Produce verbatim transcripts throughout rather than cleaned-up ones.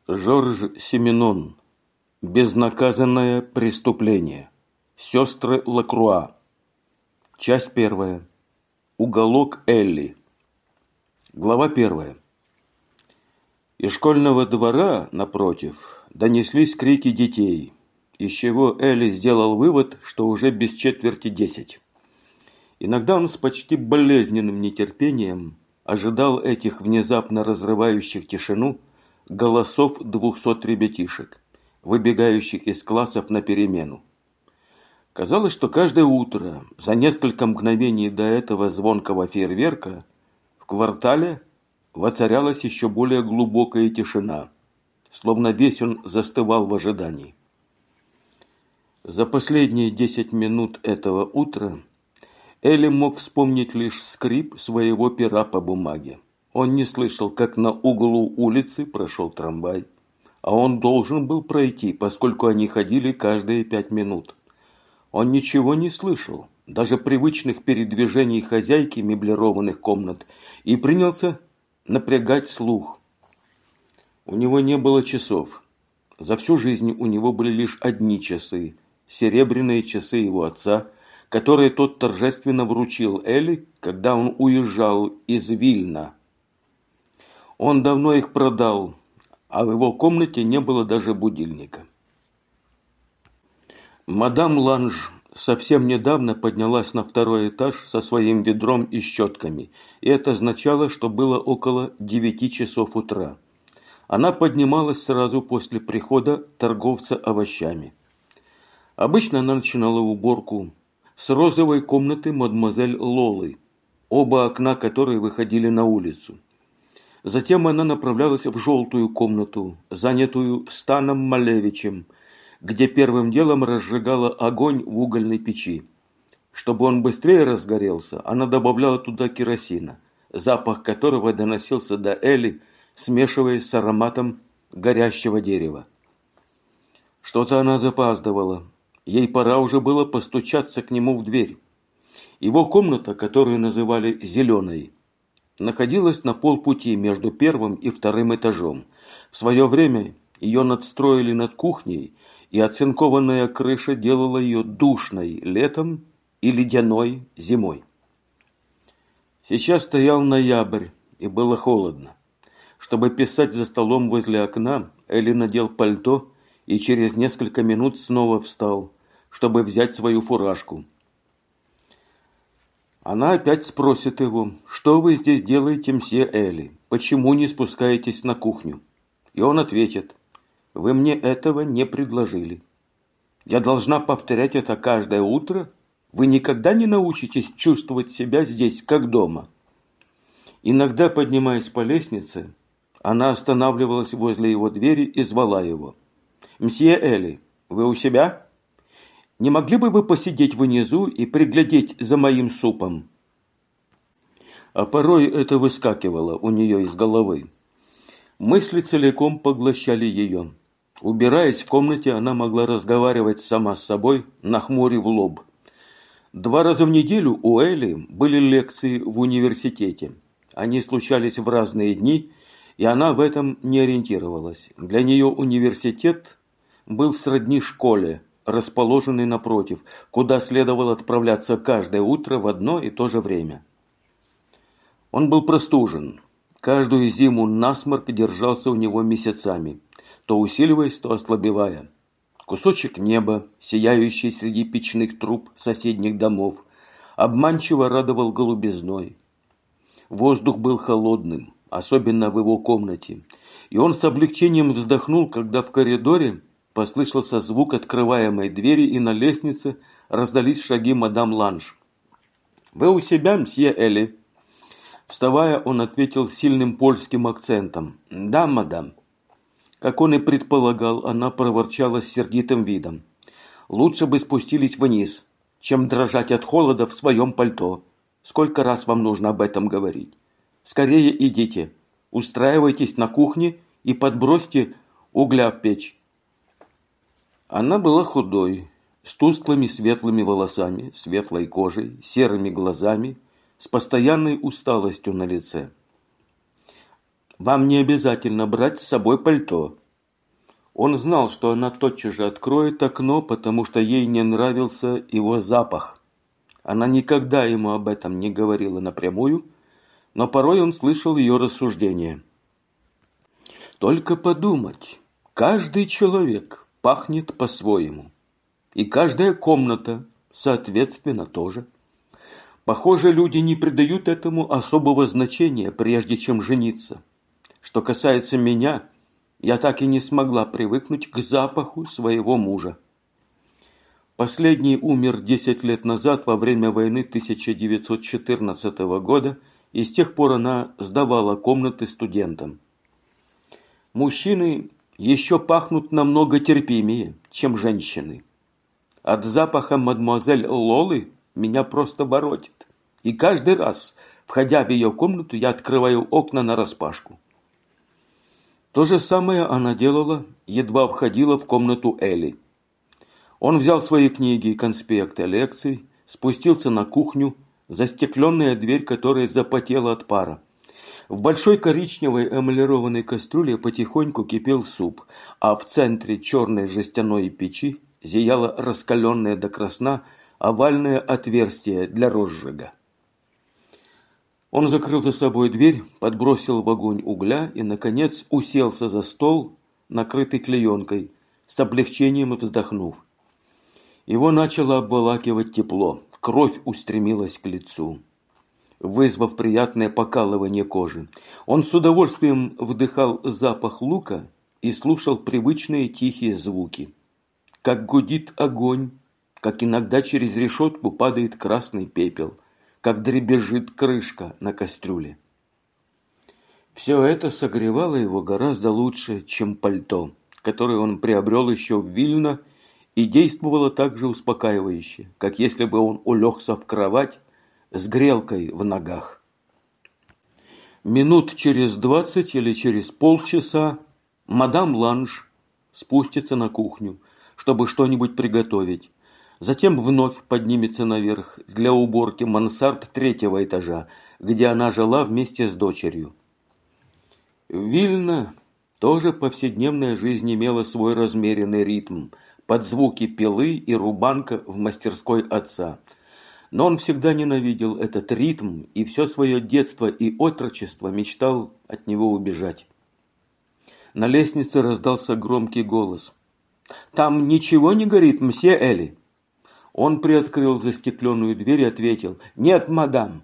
Жорж Сименон. Безнаказанное преступление. Сестры Лакруа. Часть первая. Уголок Элли. Глава первая. Из школьного двора, напротив, донеслись крики детей, из чего Элли сделал вывод, что уже без четверти десять. Иногда он с почти болезненным нетерпением ожидал этих внезапно разрывающих тишину голосов двухсот ребятишек, выбегающих из классов на перемену. Казалось, что каждое утро, за несколько мгновений до этого звонкого фейерверка, в квартале воцарялась еще более глубокая тишина, словно весь он застывал в ожидании. За последние десять минут этого утра Элли мог вспомнить лишь скрип своего пера по бумаге. Он не слышал, как на углу улицы прошел трамвай, а он должен был пройти, поскольку они ходили каждые пять минут. Он ничего не слышал, даже привычных передвижений хозяйки меблированных комнат, и принялся напрягать слух. У него не было часов. За всю жизнь у него были лишь одни часы, серебряные часы его отца, которые тот торжественно вручил Элли, когда он уезжал из Вильна. Он давно их продал, а в его комнате не было даже будильника. Мадам Ланж совсем недавно поднялась на второй этаж со своим ведром и щетками, и это означало, что было около девяти часов утра. Она поднималась сразу после прихода торговца овощами. Обычно она начинала уборку с розовой комнаты мадемуазель Лолы, оба окна которой выходили на улицу. Затем она направлялась в желтую комнату, занятую Станом Малевичем, где первым делом разжигала огонь в угольной печи. Чтобы он быстрее разгорелся, она добавляла туда керосина, запах которого доносился до Элли, смешиваясь с ароматом горящего дерева. Что-то она запаздывала. Ей пора уже было постучаться к нему в дверь. Его комната, которую называли «зеленой», находилась на полпути между первым и вторым этажом. В свое время ее надстроили над кухней, и оцинкованная крыша делала ее душной летом и ледяной зимой. Сейчас стоял ноябрь, и было холодно. Чтобы писать за столом возле окна, Элли надел пальто и через несколько минут снова встал, чтобы взять свою фуражку. Она опять спросит его: «Что вы здесь делаете, мсье Элли? Почему не спускаетесь на кухню?» И он ответит: «Вы мне этого не предложили». «Я должна повторять это каждое утро? Вы никогда не научитесь чувствовать себя здесь, как дома?» Иногда, поднимаясь по лестнице, она останавливалась возле его двери и звала его: «Мсье Элли, вы у себя? Не могли бы вы посидеть внизу и приглядеть за моим супом?» А порой это выскакивало у нее из головы. Мысли целиком поглощали ее. Убираясь в комнате, она могла разговаривать сама с собой, нахмурив лоб. Два раза в неделю у Элли были лекции в университете. Они случались в разные дни, и она в этом не ориентировалась. Для нее университет был сродни школе, расположенный напротив, куда следовало отправляться каждое утро в одно и то же время. Он был простужен. Каждую зиму насморк держался у него месяцами, то усиливаясь, то ослабевая. Кусочек неба, сияющий среди печных труб соседних домов, обманчиво радовал голубизной. Воздух был холодным, особенно в его комнате, и он с облегчением вздохнул, когда в коридоре послышался звук открываемой двери, и на лестнице раздались шаги мадам Ланж. «Вы у себя, мсье Элли?» Вставая, он ответил сильным польским акцентом: «Да, мадам». Как он и предполагал, она проворчала с сердитым видом: «Лучше бы спустились вниз, чем дрожать от холода в своем пальто. Сколько раз вам нужно об этом говорить? Скорее идите, устраивайтесь на кухне и подбросьте угля в печь». Она была худой, с тусклыми светлыми волосами, светлой кожей, серыми глазами, с постоянной усталостью на лице. «Вам не обязательно брать с собой пальто. Он знал, что она тотчас же откроет окно, потому что ей не нравился его запах. Она никогда ему об этом не говорила напрямую, но порой он слышал ее рассуждения. Только подумать, каждый человек пахнет по-своему, и каждая комната, соответственно, тоже. Похоже, люди не придают этому особого значения, прежде чем жениться. Что касается меня, я так и не смогла привыкнуть к запаху своего мужа. Последний умер десять лет назад во время войны тысяча девятьсот четырнадцатого года, и с тех пор она сдавала комнаты студентам. Мужчины еще пахнут намного терпимее, чем женщины. От запаха мадемуазель Лолы меня просто воротит. И каждый раз, входя в ее комнату, я открываю окна нараспашку. То же самое она делала, едва входила в комнату Элли. Он взял свои книги и конспекты лекций, спустился на кухню, застекленная дверь которой запотела от пара. В большой коричневой эмалированной кастрюле потихоньку кипел суп, а в центре черной жестяной печи зияло раскаленное до красна овальное отверстие для розжига. Он закрыл за собой дверь, подбросил в огонь угля и, наконец, уселся за стол, накрытый клеенкой, с облегчением вздохнув. Его начало обволакивать тепло, кровь устремилась к лицу, вызвав приятное покалывание кожи. Он с удовольствием вдыхал запах лука и слушал привычные тихие звуки. Как гудит огонь, как иногда через решетку падает красный пепел, как дребезжит крышка на кастрюле. Все это согревало его гораздо лучше, чем пальто, которое он приобрел еще в Вильно, и действовало так же успокаивающе, как если бы он улегся в кровать с грелкой в ногах. Минут через двадцать или через полчаса мадам Ланж спустится на кухню, чтобы что-нибудь приготовить. Затем вновь поднимется наверх для уборки мансард третьего этажа, где она жила вместе с дочерью. В Вильно тоже повседневная жизнь имела свой размеренный ритм, под звуки пилы и рубанка в мастерской отца. Но он всегда ненавидел этот ритм и все свое детство и отрочество мечтал от него убежать. На лестнице раздался громкий голос. «Там ничего не горит, мсье Элли?» Он приоткрыл застекленную дверь и ответил: «Нет, мадам».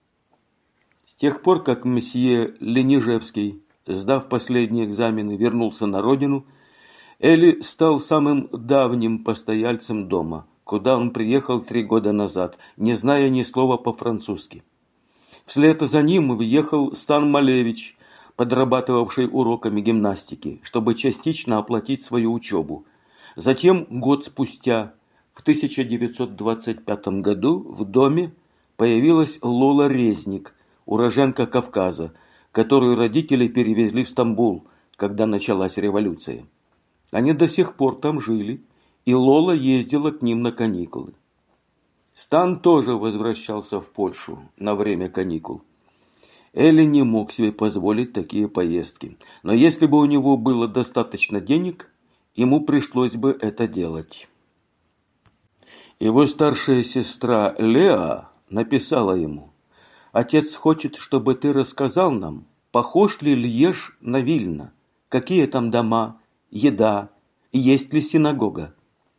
С тех пор, как мсье Ленижевский, сдав последние экзамены, вернулся на родину, Элли стал самым давним постояльцем дома, куда он приехал три года назад, не зная ни слова по-французски. Вслед за ним въехал Стан Малевич, подрабатывавший уроками гимнастики, чтобы частично оплатить свою учебу. Затем, год спустя, в тысяча девятьсот двадцать пятом году, в доме появилась Лола Резник, уроженка Кавказа, которую родители перевезли в Стамбул, когда началась революция. Они до сих пор там жили, и Лола ездила к ним на каникулы. Стан тоже возвращался в Польшу на время каникул. Элли не мог себе позволить такие поездки, но если бы у него было достаточно денег, ему пришлось бы это делать. Его старшая сестра Леа написала ему: «Отец хочет, чтобы ты рассказал нам, похож ли Льеж на Вильно, какие там дома, еда, есть ли синагога».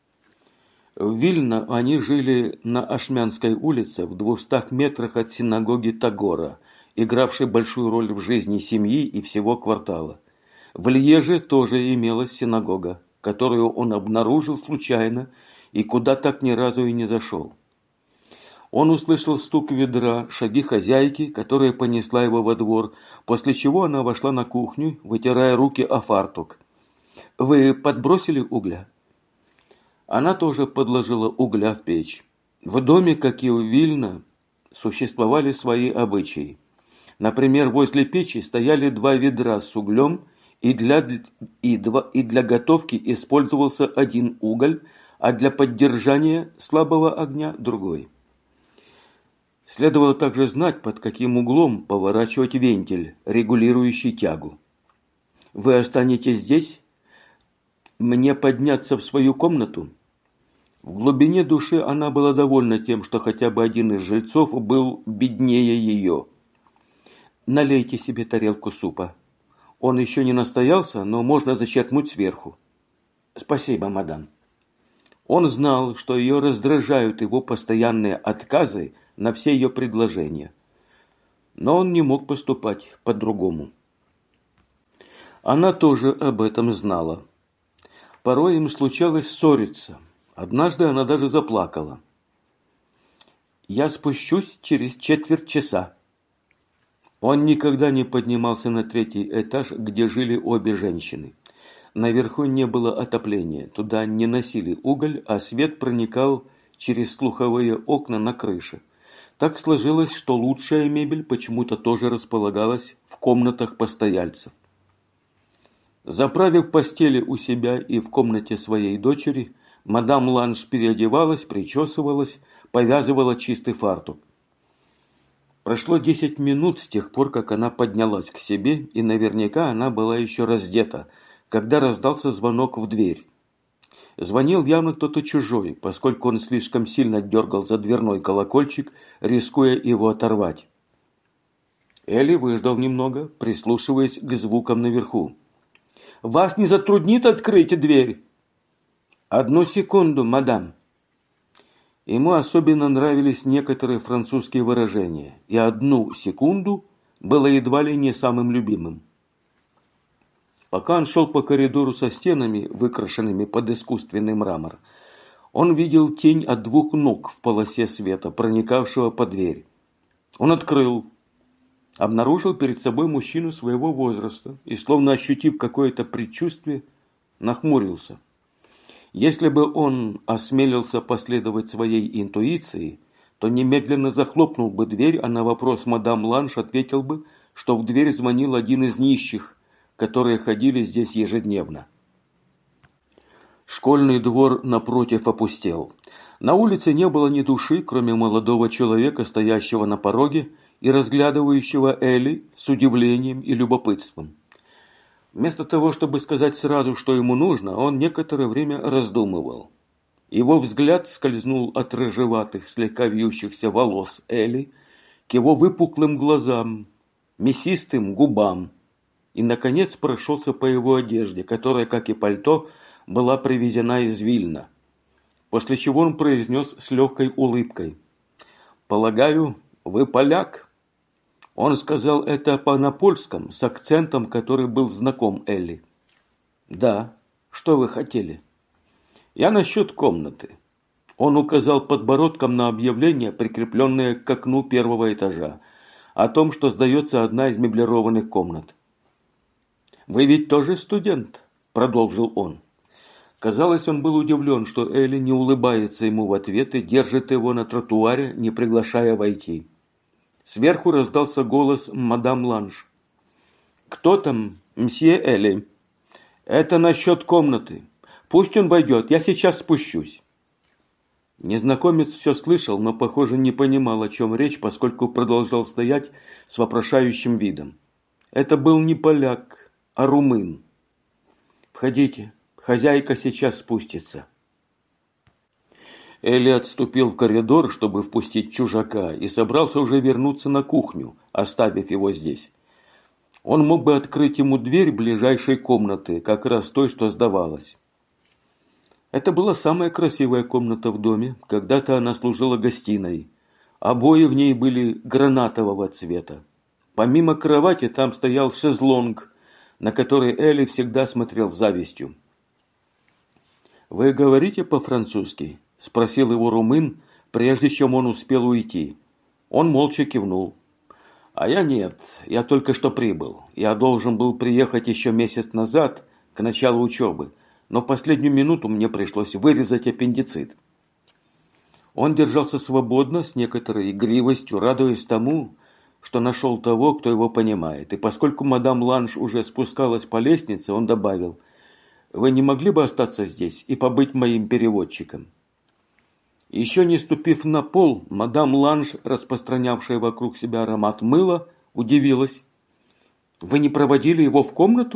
В Вильно они жили на Ашмянской улице в двухстах метрах от синагоги Тагора, игравшей большую роль в жизни семьи и всего квартала. В Льеже тоже имелась синагога, которую он обнаружил случайно и куда так ни разу и не зашел. Он услышал стук ведра, шаги хозяйки, которая понесла его во двор, после чего она вошла на кухню, вытирая руки о фартук. «Вы подбросили угля?» Она тоже подложила угля в печь. В доме, как и в Вильно, существовали свои обычаи. Например, возле печи стояли два ведра с углем, и для, и, два, и для готовки использовался один уголь, а для поддержания слабого огня другой. Следовало также знать, под каким углом поворачивать вентиль, регулирующий тягу. «Вы останетесь здесь?» Мне подняться в свою комнату? В глубине души она была довольна тем, что хотя бы один из жильцов был беднее ее. Налейте себе тарелку супа. Он еще не настоялся, но можно зачерпнуть сверху. Спасибо, мадам. Он знал, что ее раздражают его постоянные отказы на все ее предложения. Но он не мог поступать по-другому. Она тоже об этом знала. Порой им случалось ссориться. Однажды она даже заплакала. «Я спущусь через четверть часа». Он никогда не поднимался на третий этаж, где жили обе женщины. Наверху не было отопления, туда не носили уголь, а свет проникал через слуховые окна на крыше. Так сложилось, что лучшая мебель почему-то тоже располагалась в комнатах постояльцев. Заправив постели у себя и в комнате своей дочери, мадам Ланж переодевалась, причесывалась, повязывала чистый фартук. Прошло десять минут с тех пор, как она поднялась к себе, и наверняка она была еще раздета, когда раздался звонок в дверь. Звонил явно кто-то чужой, поскольку он слишком сильно дергал за дверной колокольчик, рискуя его оторвать. Элли выждал немного, прислушиваясь к звукам наверху. «Вас не затруднит открыть дверь?» «Одну секунду, мадам». Ему особенно нравились некоторые французские выражения, и «одну секунду» было едва ли не самым любимым. Пока он шел по коридору со стенами, выкрашенными под искусственный мрамор, он видел тень от двух ног в полосе света, проникавшего под дверь. Он открыл, обнаружил перед собой мужчину своего возраста и, словно ощутив какое-то предчувствие, нахмурился. Если бы он осмелился последовать своей интуиции, то немедленно захлопнул бы дверь, а на вопрос мадам Ланж ответил бы, что в дверь звонил один из нищих, которые ходили здесь ежедневно. Школьный двор напротив опустел. На улице не было ни души, кроме молодого человека, стоящего на пороге и разглядывающего Элли с удивлением и любопытством. Вместо того, чтобы сказать сразу, что ему нужно, он некоторое время раздумывал. Его взгляд скользнул от рыжеватых, слегка вьющихся волос Элли к его выпуклым глазам, мясистым губам, и, наконец, прошелся по его одежде, которая, как и пальто, была привезена из Вильна. После чего он произнес с легкой улыбкой: «Полагаю, вы поляк?» Он сказал это по-напольском, с акцентом, который был знаком Элли. «Да. Что вы хотели?» «Я насчет комнаты». Он указал подбородком на объявление, прикрепленное к окну первого этажа, о том, что сдается одна из меблированных комнат. «Вы ведь тоже студент?» – продолжил он. Казалось, он был удивлен, что Элли не улыбается ему в ответ и держит его на тротуаре, не приглашая войти. Сверху раздался голос мадам Ланж. «Кто там, мсье Элли?» «Это насчет комнаты. Пусть он войдет, я сейчас спущусь». Незнакомец все слышал, но, похоже, не понимал, о чем речь, поскольку продолжал стоять с вопрошающим видом. Это был не поляк, а румын. «Входите, хозяйка сейчас спустится». Элли отступил в коридор, чтобы впустить чужака, и собрался уже вернуться на кухню, оставив его здесь. Он мог бы открыть ему дверь ближайшей комнаты, как раз той, что сдавалась. Это была самая красивая комната в доме, когда-то она служила гостиной. Обои в ней были гранатового цвета. Помимо кровати там стоял шезлонг, на который Элли всегда смотрел с завистью. «Вы говорите по-французски?» – спросил его румын, прежде чем он успел уйти. Он молча кивнул. «А я нет, я только что прибыл. Я должен был приехать еще месяц назад, к началу учебы, но в последнюю минуту мне пришлось вырезать аппендицит». Он держался свободно, с некоторой игривостью, радуясь тому, что нашел того, кто его понимает. И поскольку мадам Ланж уже спускалась по лестнице, он добавил: «Вы не могли бы остаться здесь и побыть моим переводчиком?» Еще не ступив на пол, мадам Ланж, распространявшая вокруг себя аромат мыла, удивилась. «Вы не проводили его в комнату?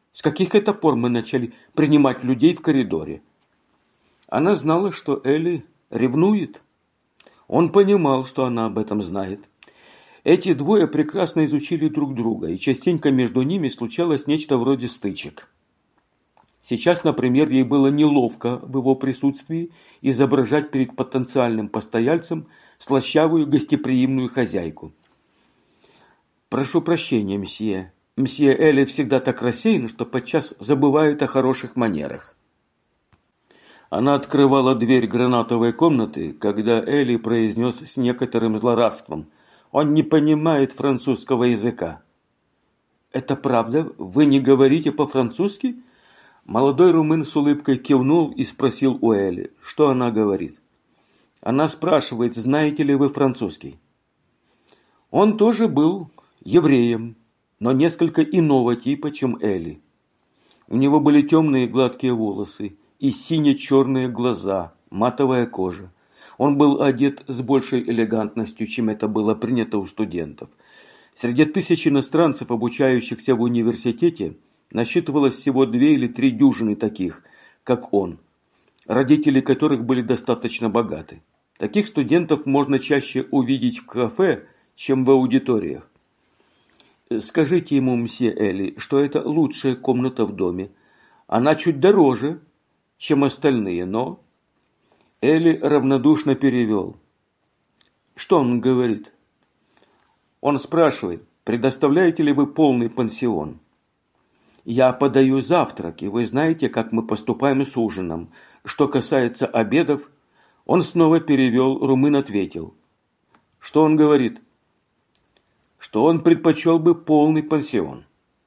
С каких это пор мы начали принимать людей в коридоре? Она знала, что Элли ревнует. Он понимал, что она об этом знает. Эти двое прекрасно изучили друг друга, и частенько между ними случалось нечто вроде стычек. Сейчас, например, ей было неловко в его присутствии изображать перед потенциальным постояльцем слащавую гостеприимную хозяйку. «Прошу прощения, мсье. Мсье Элли всегда так рассеян, что подчас забывает о хороших манерах». Она открывала дверь гранатовой комнаты, когда Элли произнес с некоторым злорадством: «Он не понимает французского языка». «Это правда? Вы не говорите по-французски?» Молодой румын с улыбкой кивнул и спросил у Элли, что она говорит. Она спрашивает, знаете ли вы французский. Он тоже был евреем, но несколько иного типа, чем Элли. У него были темные гладкие волосы и сине-черные глаза, матовая кожа. Он был одет с большей элегантностью, чем это было принято у студентов. Среди тысяч иностранцев, обучающихся в университете, насчитывалось всего две или три дюжины таких, как он, родители которых были достаточно богаты. Таких студентов можно чаще увидеть в кафе, чем в аудиториях. Скажите ему, мсье Элли, что это лучшая комната в доме. Она чуть дороже, чем остальные, но... Элли равнодушно перевел. Что он говорит? Он спрашивает, предоставляете ли вы полный пансион? Я подаю завтраки, вы знаете, как мы поступаем с ужином. Что касается обедов, он снова перевел, румын ответил. Что он говорит? Что он предпочел бы полный пансион.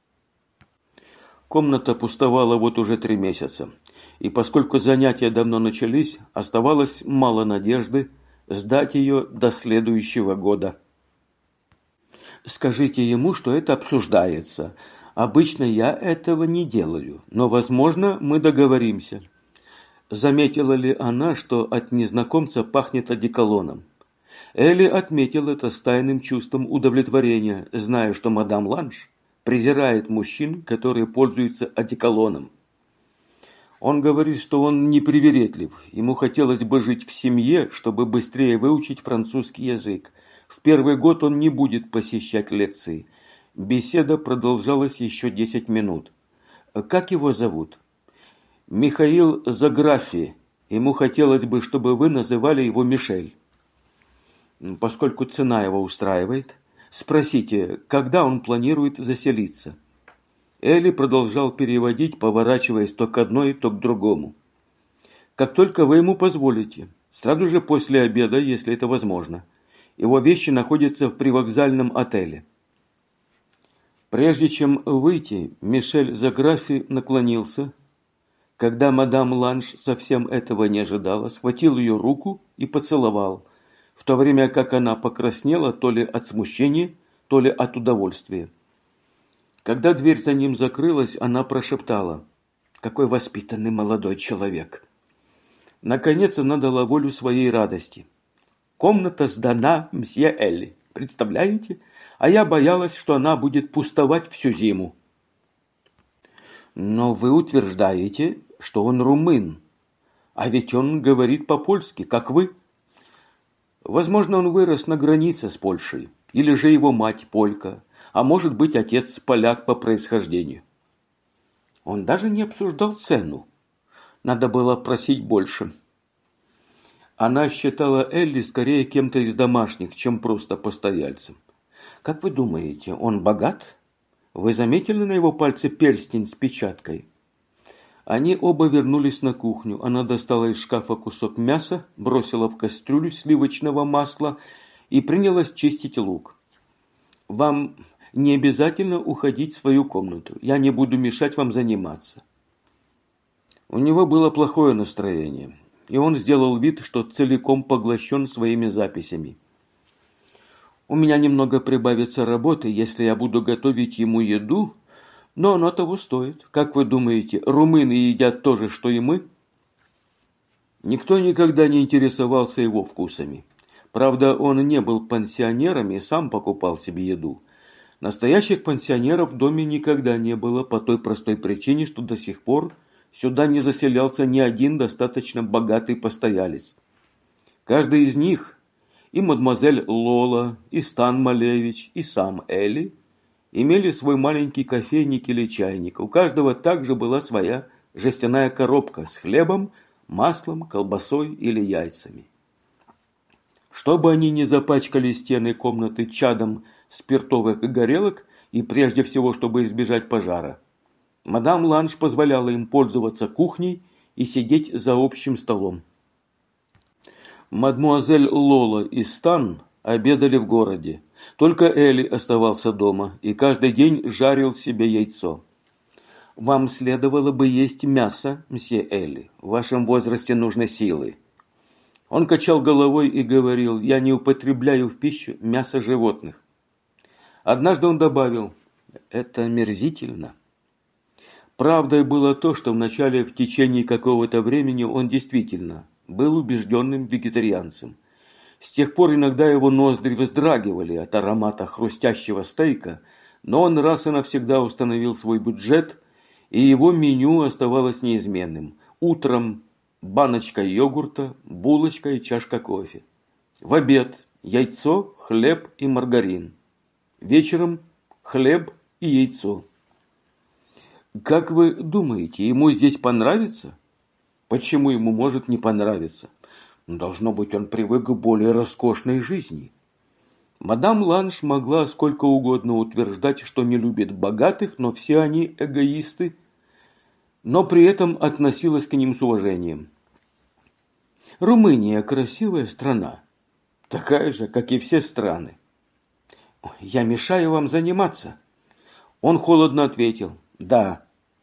Комната пустовала вот уже три месяца, и поскольку занятия давно начались, оставалось мало надежды сдать ее до следующего года. Скажите ему, что это обсуждается. Обычно я этого не делаю, но, возможно, мы договоримся. Заметила ли она, что от незнакомца пахнет одеколоном? Элли отметил это с тайным чувством удовлетворения, зная, что мадам Ланж презирает мужчин, которые пользуются одеколоном. Он говорит, что он непривередлив. Ему хотелось бы жить в семье, чтобы быстрее выучить французский язык. В первый год он не будет посещать лекции. Беседа продолжалась еще десять минут. Как его зовут? Михаил Заграфи. Ему хотелось бы, чтобы вы называли его Мишель. Поскольку цена его устраивает, спросите, когда он планирует заселиться. Элли продолжал переводить, поворачиваясь то к одной, то к другому. Как только вы ему позволите, сразу же после обеда, если это возможно. Его вещи находятся в привокзальном отеле. Прежде чем выйти, Мишель Заграфи наклонился, когда мадам Ланж совсем этого не ожидала, схватил ее руку и поцеловал, в то время как она покраснела то ли от смущения, то ли от удовольствия. Когда дверь за ним закрылась, она прошептала: «Какой воспитанный молодой человек!» Наконец она дала волю своей радости. «Комната сдана, мсье Элли. Представляете? А я боялась, что она будет пустовать всю зиму». «Но вы утверждаете, что он румын. А ведь он говорит по-польски, как вы». «Возможно, он вырос на границе с Польшей. Или же его мать полька. А может быть, отец поляк по происхождению». Он даже не обсуждал цену. Надо было просить больше. Она считала Элли скорее кем-то из домашних, чем просто постояльцем. «Как вы думаете, он богат? Вы заметили на его пальце перстень с печаткой?» Они оба вернулись на кухню. Она достала из шкафа кусок мяса, бросила в кастрюлю сливочного масла и принялась чистить лук. «Вам не обязательно уходить в свою комнату. Я не буду мешать вам заниматься». У него было плохое настроение, и он сделал вид, что целиком поглощен своими записями. «У меня немного прибавится работы, если я буду готовить ему еду, но оно того стоит. Как вы думаете, румыны едят то же, что и мы?» Никто никогда не интересовался его вкусами. Правда, он не был пансионером и сам покупал себе еду. Настоящих пансионеров в доме никогда не было по той простой причине, что до сих пор сюда не заселялся ни один достаточно богатый постоялец. Каждый из них, и мадемуазель Лола, и Стан Малевич, и сам Эли, имели свой маленький кофейник или чайник. У каждого также была своя жестяная коробка с хлебом, маслом, колбасой или яйцами. Чтобы они не запачкали стены комнаты чадом спиртовых горелок и прежде всего, чтобы избежать пожара, мадам Ланж позволяла им пользоваться кухней и сидеть за общим столом. Мадемуазель Лола и Стан обедали в городе. Только Эли оставался дома и каждый день жарил себе яйцо. «Вам следовало бы есть мясо, мсье Эли. В вашем возрасте нужны силы». Он качал головой и говорил: «Я не употребляю в пищу мясо животных». Однажды он добавил: «Это омерзительно». Правдой было то, что вначале в течение какого-то времени он действительно был убежденным вегетарианцем. С тех пор иногда его ноздри вздрагивали от аромата хрустящего стейка, но он раз и навсегда установил свой бюджет, и его меню оставалось неизменным. Утром баночка йогурта, булочка и чашка кофе. В обед яйцо, хлеб и маргарин. Вечером хлеб и яйцо. Как вы думаете, ему здесь понравится? Почему ему может не понравиться? Должно быть, он привык к более роскошной жизни. Мадам Ланж могла сколько угодно утверждать, что не любит богатых, но все они эгоисты, но при этом относилась к ним с уважением. Румыния – красивая страна, такая же, как и все страны. «Я мешаю вам заниматься?» Он холодно ответил: «Да».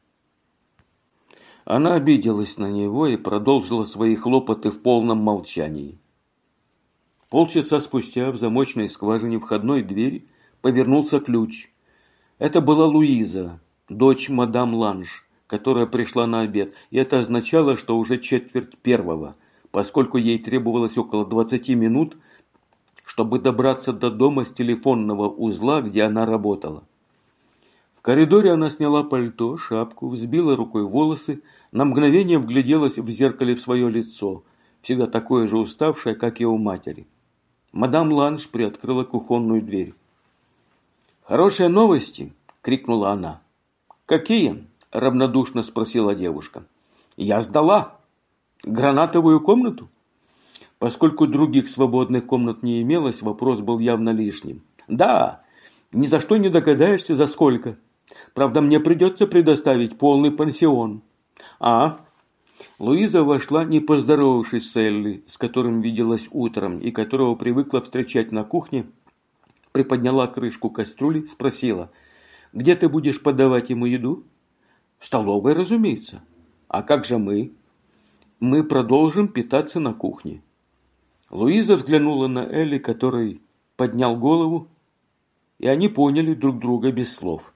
Она обиделась на него и продолжила свои хлопоты в полном молчании. Полчаса спустя в замочной скважине входной двери повернулся ключ. Это была Луиза, дочь мадам Ланж, которая пришла на обед, и это означало, что уже четверть первого, поскольку ей требовалось около двадцати минут, чтобы добраться до дома с телефонного узла, где она работала. В коридоре она сняла пальто, шапку, взбила рукой волосы, на мгновение вгляделась в зеркале в свое лицо, всегда такое же уставшее, как и у матери. Мадам Ланж приоткрыла кухонную дверь. «Хорошие новости!» – крикнула она. «Какие?» – равнодушно спросила девушка. «Я сдала. Гранатовую комнату?» Поскольку других свободных комнат не имелось, вопрос был явно лишним. «Да, ни за что не догадаешься, за сколько. Правда, мне придется предоставить полный пансион». «А?» Луиза вошла, не поздоровавшись с Элли, с которым виделась утром и которого привыкла встречать на кухне, приподняла крышку кастрюли, спросила: «Где ты будешь подавать ему еду?» «В столовой, разумеется». «А как же мы?» «Мы продолжим питаться на кухне». Луиза взглянула на Элли, который поднял голову, и они поняли друг друга без слов.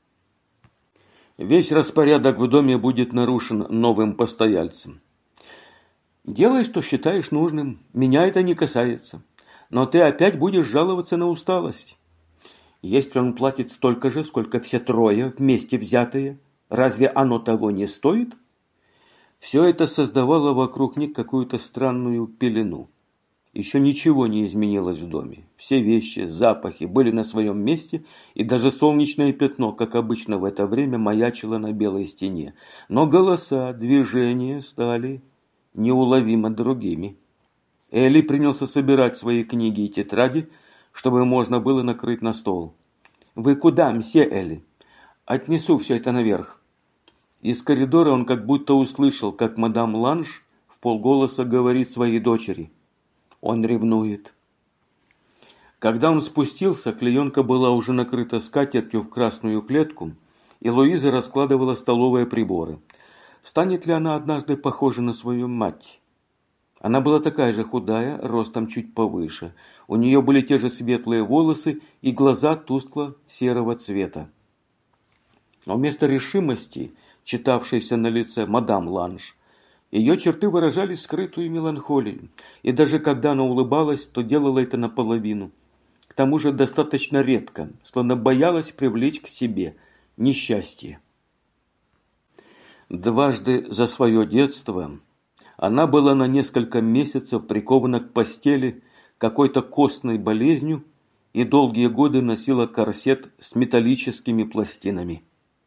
Весь распорядок в доме будет нарушен новым постояльцем. Делай, что считаешь нужным, меня это не касается. Но ты опять будешь жаловаться на усталость. Если он платит столько же, сколько все трое вместе взятые, разве оно того не стоит? Все это создавало вокруг них какую-то странную пелену. Еще ничего не изменилось в доме. Все вещи, запахи были на своем месте, и даже солнечное пятно, как обычно в это время, маячило на белой стене. Но голоса, движения стали неуловимо другими. Элли принялся собирать свои книги и тетради, чтобы можно было накрыть на стол. «Вы куда, мсье Элли?» «Отнесу все это наверх». Из коридора он как будто услышал, как мадам Ланж вполголоса говорит своей дочери: «Он ревнует». Когда он спустился, клеенка была уже накрыта скатертью в красную клетку, и Луиза раскладывала столовые приборы. Станет ли она однажды похожа на свою мать? Она была такая же худая, ростом чуть повыше. У нее были те же светлые волосы и глаза тускло-серого цвета. Но вместо решимости, читавшейся на лице мадам Ланж, ее черты выражали скрытую меланхолию, и даже когда она улыбалась, то делала это наполовину. К тому же достаточно редко, словно боялась привлечь к себе несчастье. Дважды за свое детство она была на несколько месяцев прикована к постели какой-то костной болезнью и долгие годы носила корсет с металлическими пластинами.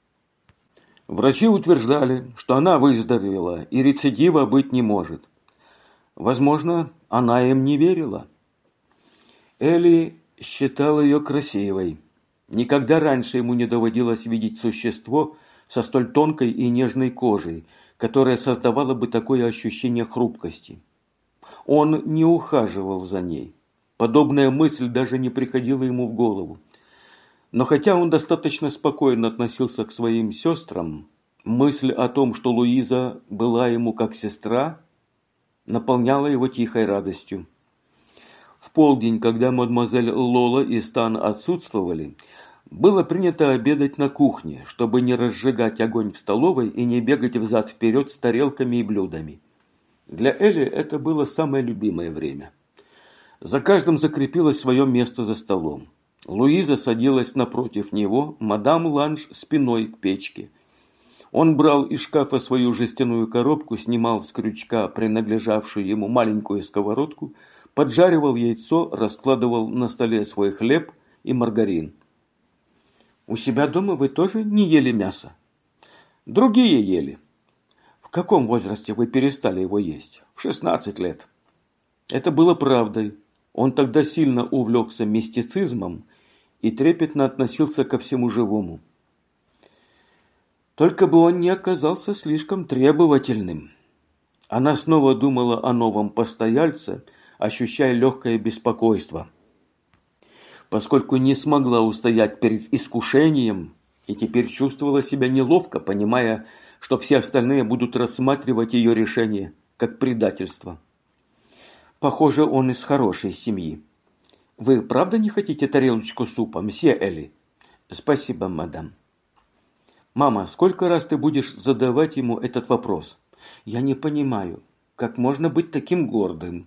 Врачи утверждали, что она выздоровела и рецидива быть не может. Возможно, она им не верила. Элли считал ее красивой. Никогда раньше ему не доводилось видеть существо со столь тонкой и нежной кожей, которое создавало бы такое ощущение хрупкости. Он не ухаживал за ней. Подобная мысль даже не приходила ему в голову. Но хотя он достаточно спокойно относился к своим сестрам, мысль о том, что Луиза была ему как сестра, наполняла его тихой радостью. В полдень, когда мадемуазель Лола и Стан отсутствовали, было принято обедать на кухне, чтобы не разжигать огонь в столовой и не бегать взад-вперед с тарелками и блюдами. Для Элли это было самое любимое время. За каждым закрепилось свое место за столом. Луиза садилась напротив него, мадам Ланж спиной к печке. Он брал из шкафа свою жестяную коробку, снимал с крючка принадлежавшую ему маленькую сковородку, поджаривал яйцо, раскладывал на столе свой хлеб и маргарин. «У себя дома вы тоже не ели мясо?» «Другие ели». «В каком возрасте вы перестали его есть?» «В шестнадцать лет». Это было правдой. Он тогда сильно увлекся мистицизмом и трепетно относился ко всему живому. Только бы он не оказался слишком требовательным. Она снова думала о новом постояльце, ощущая легкое беспокойство. Поскольку не смогла устоять перед искушением и теперь чувствовала себя неловко, понимая, что все остальные будут рассматривать ее решение как предательство. Похоже, он из хорошей семьи. Вы правда не хотите тарелочку супа, мсье Элли? Спасибо, мадам. Мама, сколько раз ты будешь задавать ему этот вопрос? Я не понимаю, как можно быть таким гордым?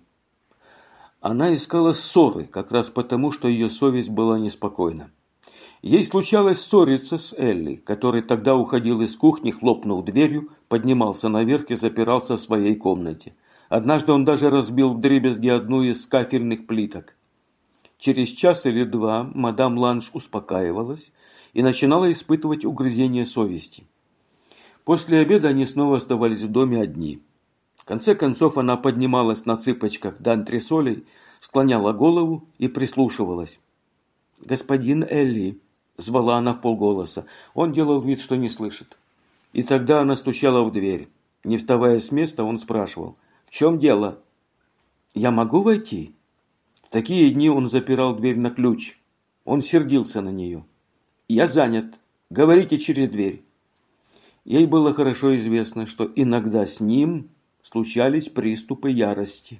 Она искала ссоры, как раз потому, что ее совесть была неспокойна. Ей случалось ссориться с Элли, который тогда уходил из кухни, хлопнув дверью, поднимался наверх и запирался в своей комнате. Однажды он даже разбил вдребезги одну из кафельных плиток. Через час или два мадам Ланж успокаивалась и начинала испытывать угрызение совести. После обеда они снова оставались в доме одни. В конце концов она поднималась на цыпочках до антресолей, склоняла голову и прислушивалась. «Господин Элли», – звала она вполголоса. Он делал вид, что не слышит. И тогда она стучала в дверь. Не вставая с места, он спрашивал: «В чем дело?» «Я могу войти?» В такие дни он запирал дверь на ключ. Он сердился на нее. «Я занят. Говорите через дверь». Ей было хорошо известно, что иногда с ним случались приступы ярости.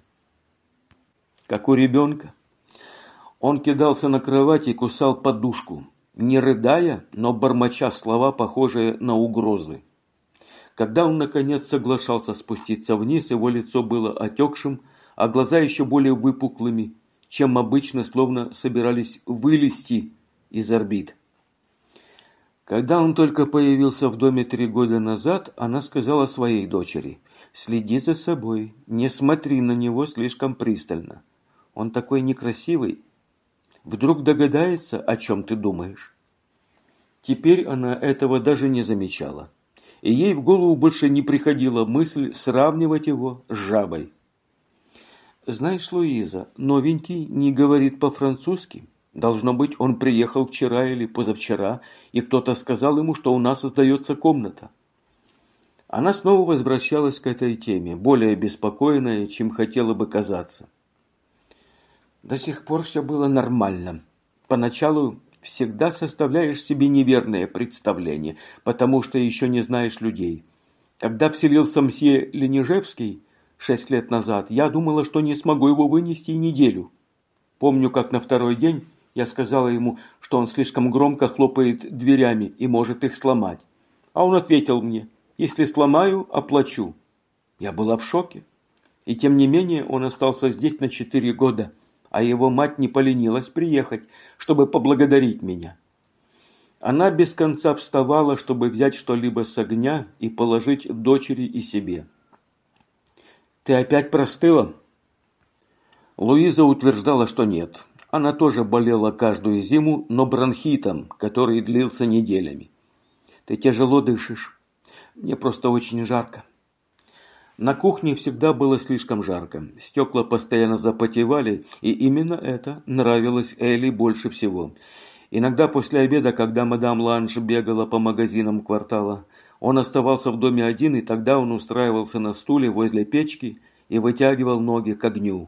Как у ребенка. Он кидался на кровать и кусал подушку, не рыдая, но бормоча слова, похожие на угрозы. Когда он, наконец, соглашался спуститься вниз, его лицо было отекшим, а глаза еще более выпуклыми, чем обычно, словно собирались вылезти из орбит. Когда он только появился в доме три года назад, она сказала своей дочери: «Следи за собой, не смотри на него слишком пристально. Он такой некрасивый. Вдруг догадается, о чем ты думаешь». Теперь она этого даже не замечала, и ей в голову больше не приходила мысль сравнивать его с жабой. «Знаешь, Луиза, новенький не говорит по-французски. Должно быть, он приехал вчера или позавчера, и кто-то сказал ему, что у нас сдается комната». Она снова возвращалась к этой теме, более беспокойная, чем хотела бы казаться. До сих пор все было нормально. Поначалу всегда составляешь себе неверное представление, потому что еще не знаешь людей. Когда вселился мсье Ленижевский шесть лет назад, я думала, что не смогу его вынести и неделю. Помню, как на второй день я сказала ему, что он слишком громко хлопает дверями и может их сломать. А он ответил мне: «Если сломаю, оплачу». Я была в шоке. И тем не менее он остался здесь на четыре года, а его мать не поленилась приехать, чтобы поблагодарить меня. Она без конца вставала, чтобы взять что-либо с огня и положить дочери и себе. «Ты опять простыла?» Луиза утверждала, что нет. Она тоже болела каждую зиму, но бронхитом, который длился неделями. «Ты тяжело дышишь. Мне просто очень жарко». На кухне всегда было слишком жарко. Стекла постоянно запотевали, и именно это нравилось Элли больше всего. Иногда после обеда, когда мадам Ланж бегала по магазинам квартала, он оставался в доме один, и тогда он устраивался на стуле возле печки и вытягивал ноги к огню.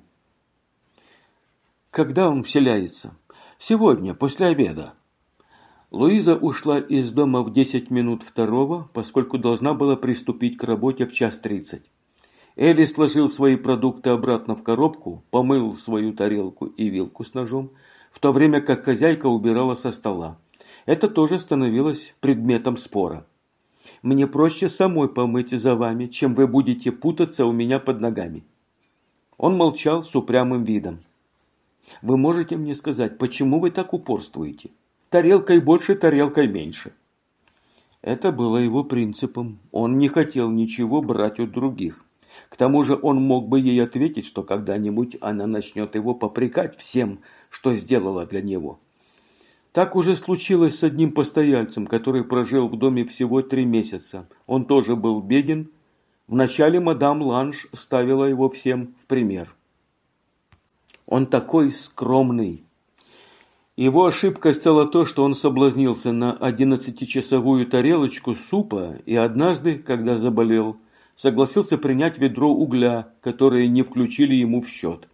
«Когда он вселяется?» «Сегодня, после обеда». Луиза ушла из дома в десять минут второго, поскольку должна была приступить к работе в час тридцать. Элли сложил свои продукты обратно в коробку, помыл свою тарелку и вилку с ножом, в то время как хозяйка убирала со стола. Это тоже становилось предметом спора. «Мне проще самой помыть за вами, чем вы будете путаться у меня под ногами». Он молчал с упрямым видом. «Вы можете мне сказать, почему вы так упорствуете? Тарелкой больше, тарелкой меньше». Это было его принципом. Он не хотел ничего брать у других. К тому же он мог бы ей ответить, что когда-нибудь она начнет его попрекать всем, что сделала для него. Так уже случилось с одним постояльцем, который прожил в доме всего три месяца. Он тоже был беден. Вначале мадам Ланж ставила его всем в пример. Он такой скромный. Его ошибкой стало то, что он соблазнился на одиннадцатичасовую тарелочку супа и однажды, когда заболел, согласился принять ведро угля, которое не включили ему в счет.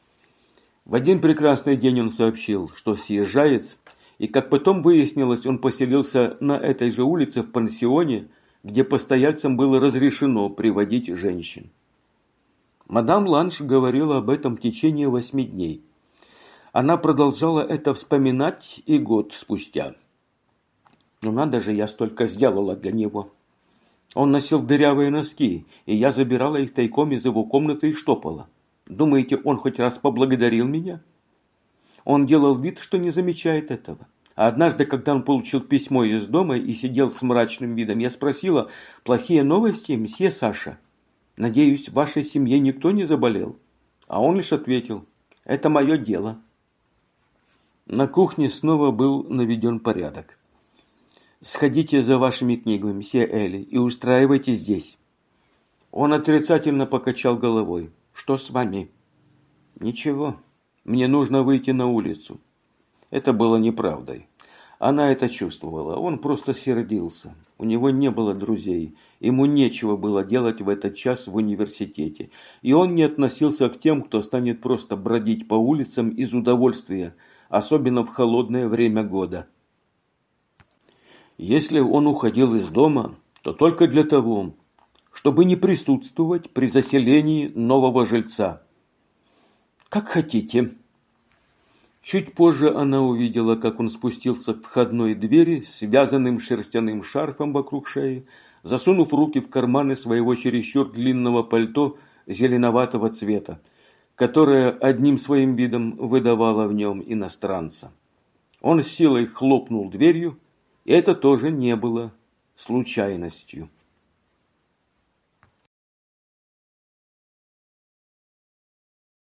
В один прекрасный день он сообщил, что съезжает, и, как потом выяснилось, он поселился на этой же улице в пансионе, где постояльцам было разрешено приводить женщин. Мадам Ланж говорила об этом в течение восьми дней. Она продолжала это вспоминать и год спустя. «Ну надо же, я столько сделала для него. Он носил дырявые носки, и я забирала их тайком из его комнаты и штопала. Думаете, он хоть раз поблагодарил меня?» Он делал вид, что не замечает этого. А однажды, когда он получил письмо из дома и сидел с мрачным видом, я спросила: «Плохие новости, мсье Саша? Надеюсь, в вашей семье никто не заболел?» А он лишь ответил: «Это мое дело». На кухне снова был наведен порядок. «Сходите за вашими книгами, мсье Элли, и устраивайтесь здесь». Он отрицательно покачал головой. «Что с вами?» «Ничего. Мне нужно выйти на улицу». Это было неправдой. Она это чувствовала. Он просто сердился. У него не было друзей. Ему нечего было делать в этот час в университете. И он не относился к тем, кто станет просто бродить по улицам из удовольствия, особенно в холодное время года. Если он уходил из дома, то только для того, чтобы не присутствовать при заселении нового жильца. «Как хотите». Чуть позже она увидела, как он спустился к входной двери, связанным шерстяным шарфом вокруг шеи, засунув руки в карманы своего чересчур длинного пальто зеленоватого цвета, которое одним своим видом выдавало в нем иностранца. Он с силой хлопнул дверью, и это тоже не было случайностью.